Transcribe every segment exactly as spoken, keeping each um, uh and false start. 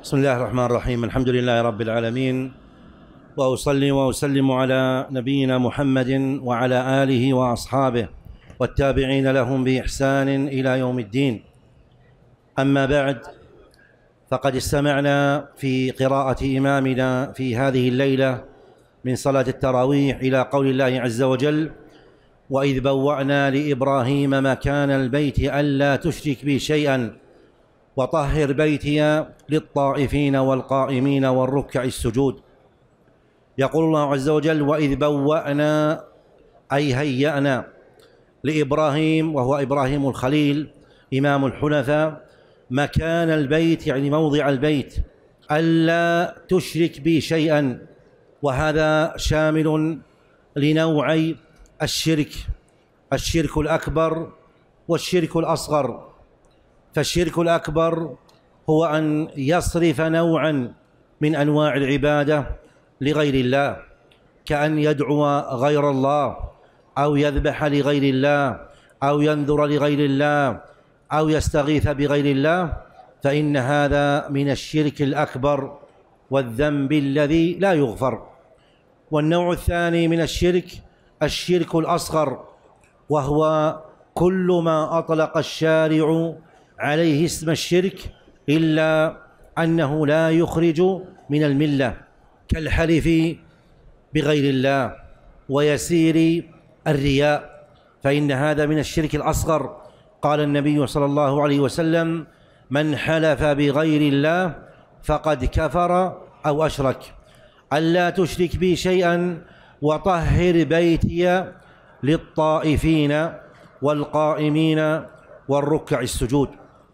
بسم الله الرحمن الرحيم. الحمد لله رب العالمين، وأصلي وأسلم على نبينا محمد وعلى آله وأصحابه والتابعين لهم بإحسان إلى يوم الدين. أما بعد، فقد استمعنا في قراءة إمامنا في هذه الليلة من صلاة التراويح إلى قول الله عز وجل: وإذ بوأنا لإبراهيم مكان البيت ألا تشرك بي شيئا وطهر بيتي للطائفين والقائمين والركع السجود. يقول الله عز وجل: وإذ بوأنا، أي هيأنا، لإبراهيم، وهو إبراهيم الخليل إمام الحنفاء، مكان البيت يعني موضع البيت، ألا تشرك بي شيئا، وهذا شامل لنوعي الشرك: الشرك الأكبر والشرك الأصغر. فالشرك الأكبر هو أن يصرف نوعا من أنواع العبادة لغير الله، كأن يدعو غير الله، أو يذبح لغير الله، أو ينذر لغير الله، أو يستغيث بغير الله، فإن هذا من الشرك الأكبر والذنب الذي لا يغفر. والنوع الثاني من الشرك الشرك الأصغر، وهو كل ما أطلق الشارع عليه اسم الشرك إلا أنه لا يخرج من الملة، كالحلف بغير الله ويسير الرياء، فإن هذا من الشرك الأصغر. قال النبي صلى الله عليه وسلم: من حلف بغير الله فقد كفر أو أشرك. ألا تشرك بي شيئا وطهر بيتي للطائفين والقائمين والركع السجود.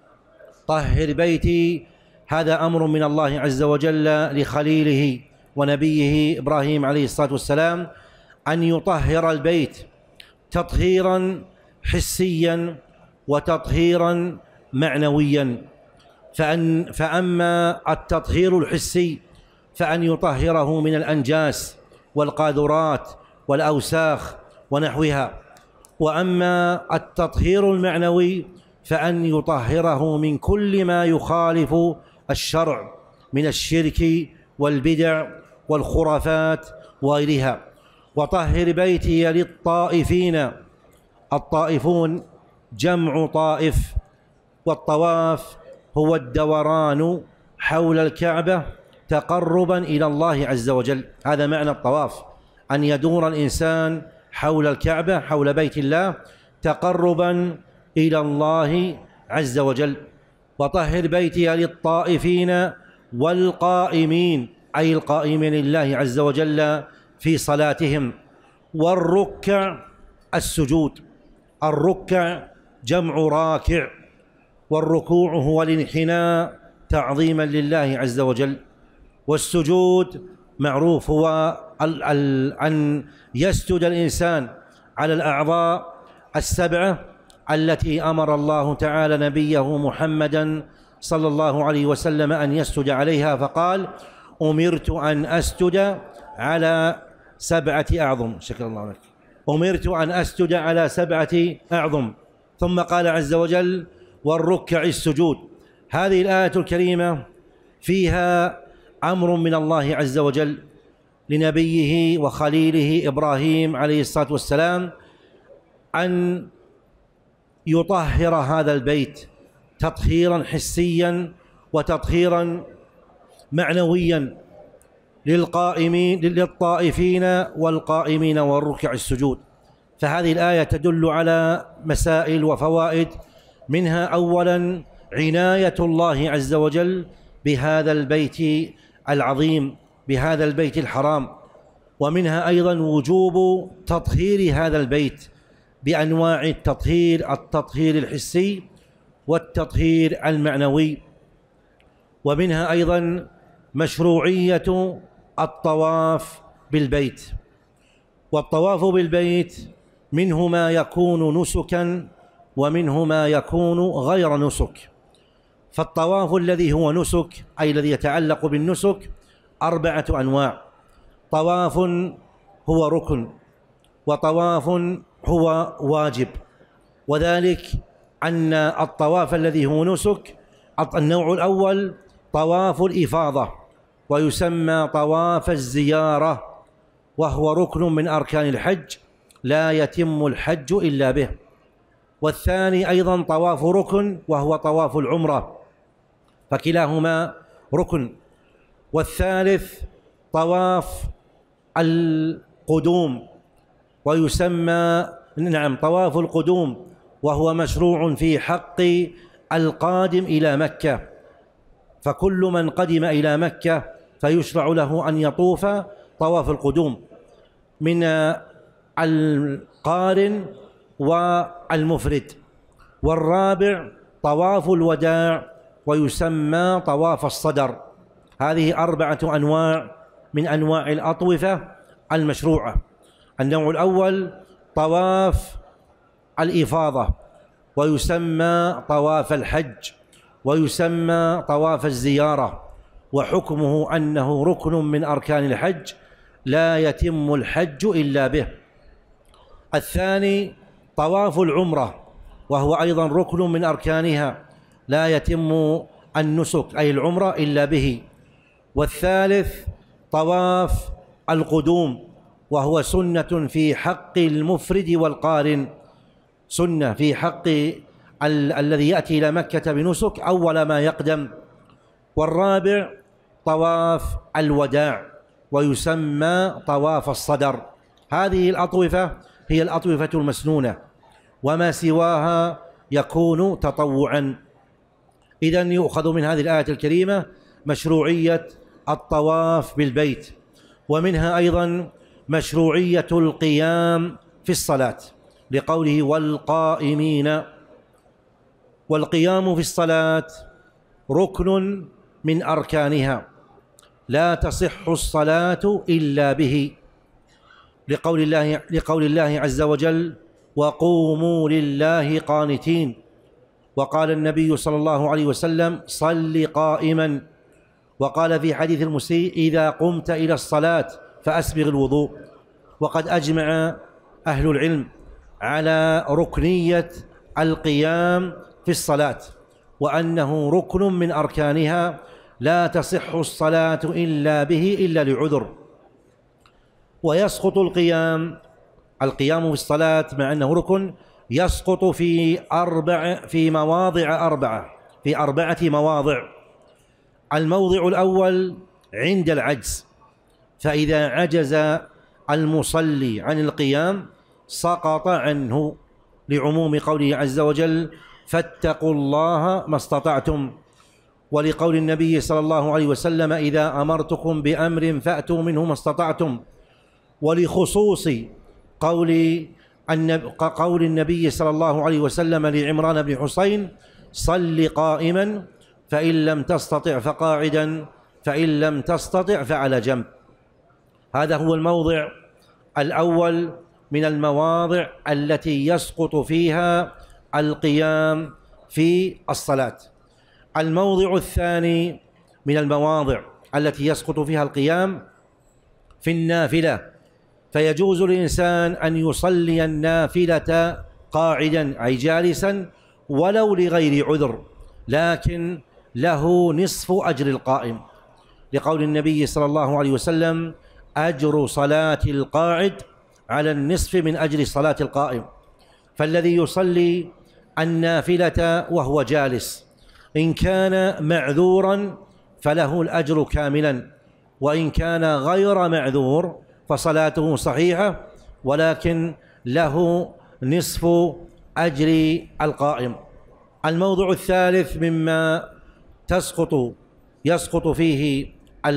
طهر بيتي، هذا أمر من الله عز وجل لخليله ونبيه إبراهيم عليه الصلاة والسلام أن يطهر البيت تطهيرا حسيا وتطهيرا معنويا. فأن فأما التطهير الحسي فأن يطهره من الأنجاس والقاذورات والأوساخ ونحوها، وأما التطهير المعنوي فأن يطهره من كل ما يخالف الشرع من الشرك والبدع والخرافات وغيرها. وطهر بيتي للطائفين، الطائفون جمع طائف، والطواف هو الدوران حول الكعبة تقربا إلى الله عز وجل. هذا معنى الطواف، أن يدور الإنسان حول الكعبة، حول بيت الله، تقربا إلى الله عز وجل. وطهر بيتي للطائفين والقائمين، أي القائمين لله عز وجل في صلاتهم، والركع السجود. الركع جمع راكع، والركوع هو الانحناء تعظيما لله عز وجل. والسجود معروف هو أن يسجد الإنسان على الأعضاء السبعة التي أمر الله تعالى نبيه محمدا صلى الله عليه وسلم أن يسجد عليها، فقال: أمرت أن أسجد على سبعة أعظم. شكر الله لك. أمرت أن أسجد على سبعة أعظم. ثم قال عز وجل: والركع السجود. هذه الآية الكريمة فيها أمر من الله عز وجل لنبيه وخليله إبراهيم عليه الصلاة والسلام أن يطهر هذا البيت تطهيرا حسيا وتطهيرا معنويا للقائمين للطائفين والقائمين والركع السجود. فهذه الآية تدل على مسائل وفوائد، منها أولا عناية الله عز وجل بهذا البيت العظيم، بهذا البيت الحرام، ومنها أيضا وجوب تطهير هذا البيت بأنواع التطهير: التطهير الحسي والتطهير المعنوي. ومنها أيضا مشروعية الطواف بالبيت. والطواف بالبيت منه ما يكون نسكا ومنه ما يكون غير نسك. فالطواف الذي هو نسك، أي الذي يتعلق بالنسك، أربعة أنواع: طواف هو ركن، وطواف هو واجب، وذلك أن الطواف الذي هو نسك النوع الأول طواف الإفاضة، ويسمى طواف الزيارة، وهو ركن من أركان الحج لا يتم الحج إلا به. والثاني أيضا طواف ركن وهو طواف العمرة، فكلاهما ركن. والثالث طواف القدوم، ويسمى نعم طواف القدوم، وهو مشروع في حق القادم إلى مكة، فكل من قدم إلى مكة فيشرع له أن يطوف طواف القدوم من القارن والمفرد. والرابع طواف الوداع، ويسمى طواف الصدر. هذه أربعة أنواع من أنواع الأطوفة المشروعة. النوع الأول طواف الإفاضة، ويسمى طواف الحج، ويسمى طواف الزيارة، وحكمه أنه ركن من أركان الحج لا يتم الحج إلا به. الثاني طواف العمرة، وهو أيضا ركن من أركانها لا يتم النسك أي العمرة إلا به. والثالث طواف القدوم، وهو سنة في حق المفرد والقارن، سنة في حق ال الذي يأتي إلى مكة بنسك أول ما يقدم. والرابع طواف الوداع، ويسمى طواف الصدر. هذه الأطوفة هي الأطوفة المسنونة، وما سواها يكون تطوعا. إذن يؤخذ من هذه الآية الكريمة مشروعية الطواف بالبيت، ومنها أيضا مشروعية القيام في الصلاة لقوله والقائمين. والقيام في الصلاة ركن من أركانها لا تصح الصلاة إلا به، لقول الله, لقول الله عز وجل وقوموا لله قانتين. وقال النبي صلى الله عليه وسلم صل قائما. وقال في حديث المسيء إذا قمت إلى الصلاة فأسبغ الوضوء. وقد أجمع أهل العلم على ركنية القيام في الصلاة، وأنه ركن من أركانها لا تصح الصلاة إلا به إلا لعذر. ويسقط القيام القيام في الصلاة مع أنه ركن يسقط في أربع في مواضع أربعة في أربعة مواضع. الموضع الأول عند العجز، فإذا عجز المصلي عن القيام سقط عنه، لعموم قوله عز وجل فاتقوا الله ما استطعتم، ولقول النبي صلى الله عليه وسلم إذا أمرتكم بأمر فأتوا منه ما استطعتم، ولخصوص قول قول النبي صلى الله عليه وسلم لعمران بن حسين صل قائما فإن لم تستطع فقاعدا فإن لم تستطع فعلى جنب. هذا هو الموضع الأول من المواضع التي يسقط فيها القيام في الصلاة. الموضع الثاني من المواضع التي يسقط فيها القيام في النافلة، فيجوز للإنسان أن يصلي النافلة قاعدا أي جالسا ولو لغير عذر، لكن له نصف أجر القائم، لقول النبي صلى الله عليه وسلم أجر صلاة القاعد على النصف من أجر صلاة القائم. فالذي يصلي النافلة وهو جالس إن كان معذورا فله الأجر كاملا، وإن كان غير معذور فصلاته صحيحة ولكن له نصف أجر القائم. الموضع الثالث مما تسقط يسقط فيه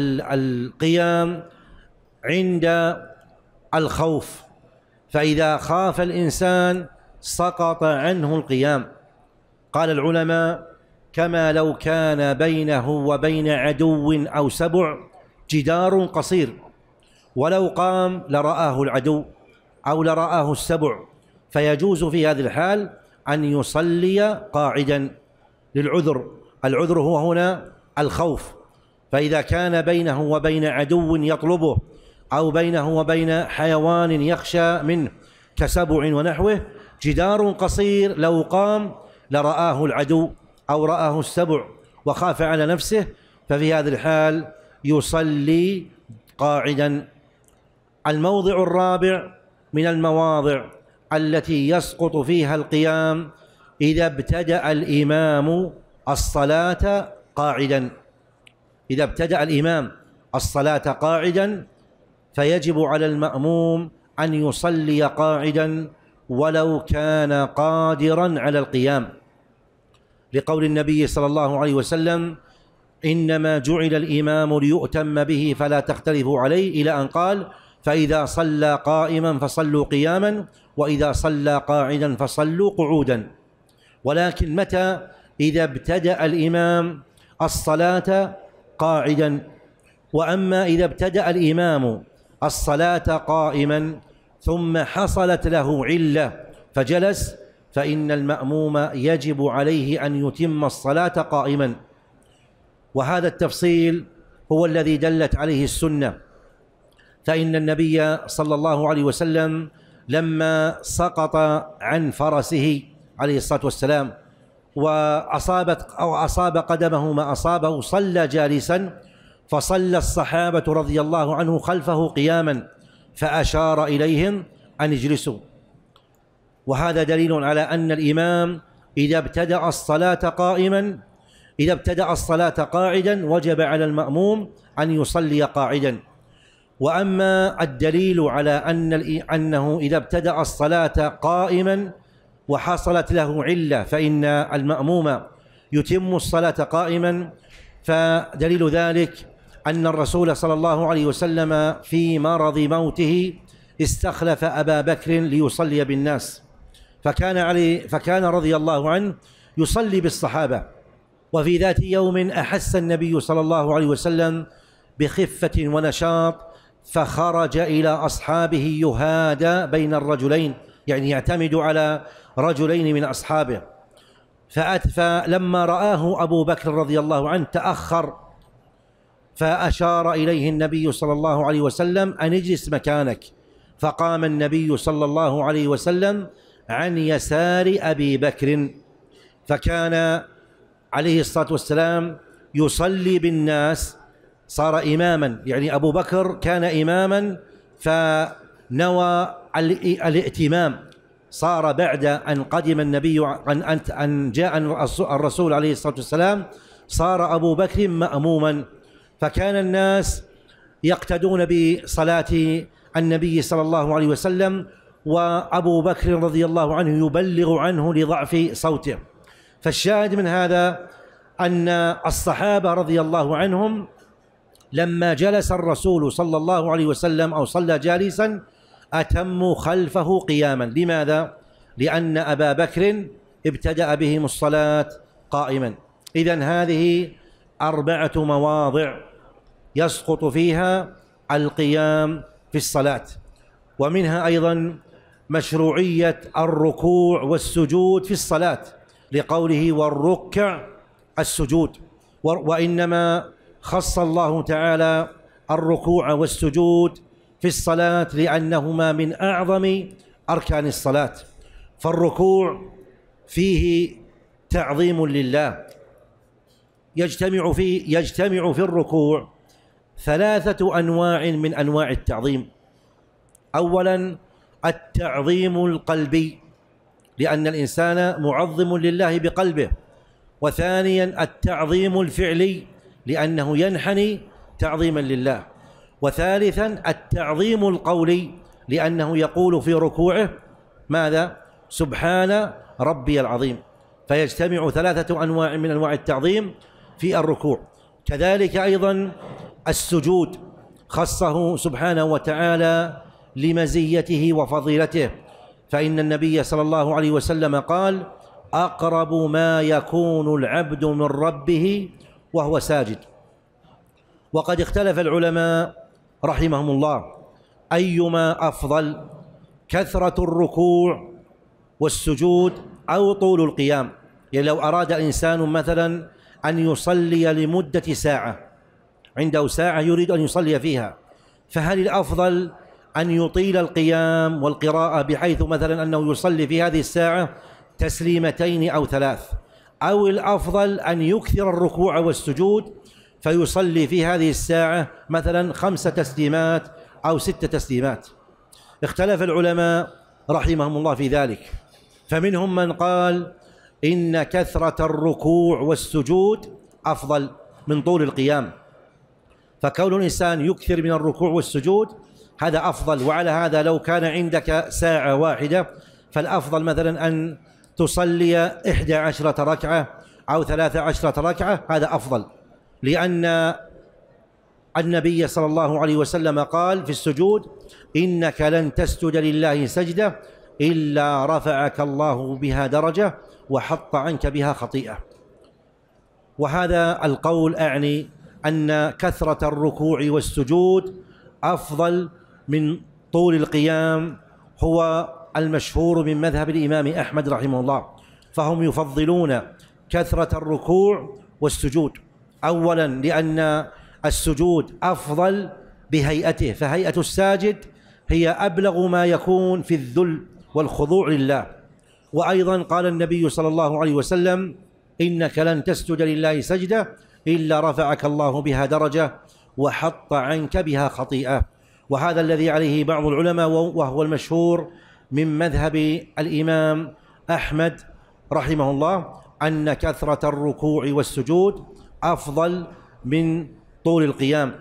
القيام عند الخوف، فإذا خاف الإنسان سقط عنه القيام. قال العلماء كما لو كان بينه وبين عدو أو سبع جدار قصير، ولو قام لرآه العدو أو لرآه السبع، فيجوز في هذه الحال أن يصلي قاعدا للعذر. العذر هو هنا الخوف، فإذا كان بينه وبين عدو يطلبه أو بينه وبين حيوان يخشى منه كسبع ونحوه جدار قصير، لو قام لرآه العدو أو رآه السبع وخاف على نفسه، ففي هذه الحال يصلي قاعدا. الموضع الرابع من المواضع التي يسقط فيها القيام إذا ابتدأ الإمام الصلاة قاعدا. إذا ابتدأ الإمام الصلاة قاعدا فيجب على المأموم أن يصلي قاعدا ولو كان قادرا على القيام، لقول النبي صلى الله عليه وسلم: إنما جعل الإمام ليؤتم به فلا تختلفوا عليه، إلى أن قال: فإذا صلى قائما فصلوا قياما، وإذا صلى قاعدا فصلوا قعودا. ولكن متى؟ إذا ابتدأ الإمام الصلاة قاعدا. وأما إذا ابتدأ الإمام الصلاة قائما ثم حصلت له علة فجلس، فإن المأموم يجب عليه أن يتم الصلاة قائما. وهذا التفصيل هو الذي دلت عليه السنة، فإن النبي صلى الله عليه وسلم لما سقط عن فرسه عليه الصلاة والسلام وأصابت أو أصاب قدمه ما أصابه صلى جالسا، فصلى الصحابة رضي الله عنه خلفه قياما فأشار إليهم أن اجلسوا. وهذا دليل على أن الإمام إذا ابتدأ الصلاة قائما إذا ابتدأ الصلاة قاعدا وجب على المأموم أن يصلي قاعدا. وأما الدليل على أن أنه إذا ابتدأ الصلاة قائما وحصلت له علة فإن المأموم يتم الصلاة قائما، فدليل ذلك أن الرسول صلى الله عليه وسلم في مرض موته استخلف أبا بكر ليصلي بالناس، فكان علي فكان رضي الله عنه يصلي بالصحابة. وفي ذات يوم أحس النبي صلى الله عليه وسلم بخفة ونشاط، فخرج إلى أصحابه يهادى بين الرجلين، يعني يعتمد على رجلين من أصحابه. فلما رآه أبو بكر رضي الله عنه تأخر، فأشار إليه النبي صلى الله عليه وسلم أن اجلس مكانك، فقام النبي صلى الله عليه وسلم عن يسار أبي بكر، فكان عليه الصلاة والسلام يصلي بالناس، صار إماما، يعني أبو بكر كان إماما فنوى الائتمام، صار بعد أن قدم النبي أن جاء الرسول عليه الصلاة والسلام صار أبو بكر مأموما، فكان الناس يقتدون بصلاة النبي صلى الله عليه وسلم، وأبو بكر رضي الله عنه يبلغ عنه لضعف صوته. فالشاهد من هذا أن الصحابة رضي الله عنهم لما جلس الرسول صلى الله عليه وسلم أو صلى جالسا أتموا خلفه قياما. لماذا؟ لأن أبا بكر ابتدأ بهم الصلاة قائما. إذن هذه أربعة مواضع يسقط فيها القيام في الصلاة، ومنها أيضا مشروعية الركوع والسجود في الصلاة، لقوله والركع السجود. وإنما خص الله تعالى الركوع والسجود في الصلاة لأنهما من أعظم أركان الصلاة. فالركوع فيه تعظيم لله، يجتمع في يجتمع في الركوع ثلاثة أنواع من أنواع التعظيم. أولا التعظيم القلبي، لأن الإنسان معظم لله بقلبه. وثانيا التعظيم الفعلي، لأنه ينحني تعظيما لله. وثالثا التعظيم القولي، لأنه يقول في ركوعه ماذا؟ سبحان ربي العظيم. فيجتمع ثلاثة أنواع من أنواع التعظيم في الركوع. كذلك أيضا السجود خصه سبحانه وتعالى لمزيته وفضيلته، فإن النبي صلى الله عليه وسلم قال: أقرب ما يكون العبد من ربه وهو ساجد. وقد اختلف العلماء رحمهم الله أيما أفضل، كثرة الركوع والسجود أو طول القيام. يعني لو أراد إنسان مثلا أن يصلي لمدة ساعة، عنده ساعة يريد أن يصلي فيها، فهل الأفضل أن يطيل القيام والقراءة بحيث مثلا أنه يصلي في هذه الساعة تسليمتين أو ثلاث، أو الأفضل أن يكثر الركوع والسجود فيصلي في هذه الساعة مثلا خمس تسليمات أو ست تسليمات. اختلف العلماء رحمهم الله في ذلك، فمنهم من قال إن كثرة الركوع والسجود أفضل من طول القيام، فكون الإنسان يكثر من الركوع والسجود هذا أفضل. وعلى هذا لو كان عندك ساعة واحدة فالأفضل مثلا أن تصلي إحدى عشرة ركعة أو ثلاث عشرة ركعة، هذا أفضل، لأن النبي صلى الله عليه وسلم قال في السجود: إنك لن تسجد لله سجدة إلا رفعك الله بها درجة وحط عنك بها خطيئة. وهذا القول أعني أن كثرة الركوع والسجود أفضل من طول القيام، هو المشهور من مذهب الإمام أحمد رحمه الله، فهم يفضلون كثرة الركوع والسجود، أولا لأن السجود أفضل بهيئته، فهيئة الساجد هي أبلغ ما يكون في الذل والخضوع لله. وأيضا قال النبي صلى الله عليه وسلم: إنك لن تسجد لله سجدة إلا رفعك الله بها درجة وحط عنك بها خطيئة. وهذا الذي عليه بعض العلماء وهو المشهور من مذهب الإمام أحمد رحمه الله، أن كثرة الركوع والسجود أفضل من طول القيام.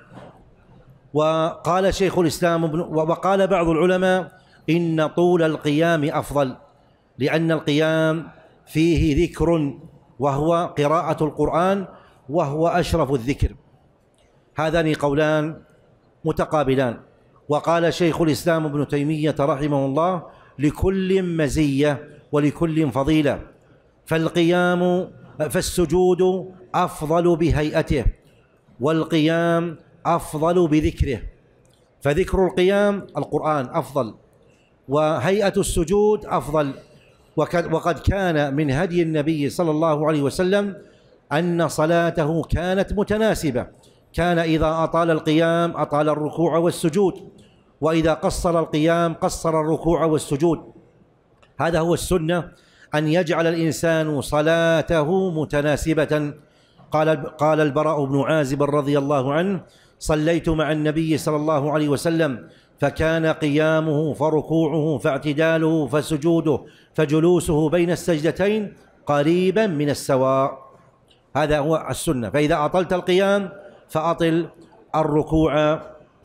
وقال شيخ الإسلام ابن وقال بعض العلماء إن طول القيام أفضل، لأن القيام فيه ذكر وهو قراءة القرآن، وهو أشرف الذكر. هذان قولان متقابلان. وقال شيخ الإسلام ابن تيمية رحمه الله: لكل مزية ولكل فضيلة، فالقيام فالسجود أفضل بهيئته، والقيام أفضل بذكره، فذكر القيام القرآن أفضل، وهيئة السجود أفضل. وقد كان من هدي النبي صلى الله عليه وسلم أن صلاته كانت متناسبة، كان إذا أطال القيام أطال الركوع والسجود، وإذا قصر القيام قصر الركوع والسجود. هذا هو السنة، أن يجعل الإنسان صلاته متناسبة. قال قال البراء بن عازب رضي الله عنه: صليت مع النبي صلى الله عليه وسلم فكان قيامه فركوعه فاعتداله فسجوده فجلوسه بين السجدتين قريبا من السواء. هذا هو السنة، فإذا أطلت القيام فأطل الركوع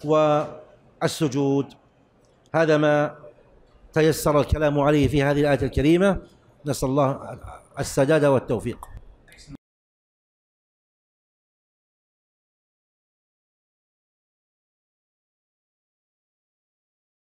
والسجود. هذا ما تيسر الكلام عليه في هذه الآية الكريمة، نسأل الله السداد والتوفيق.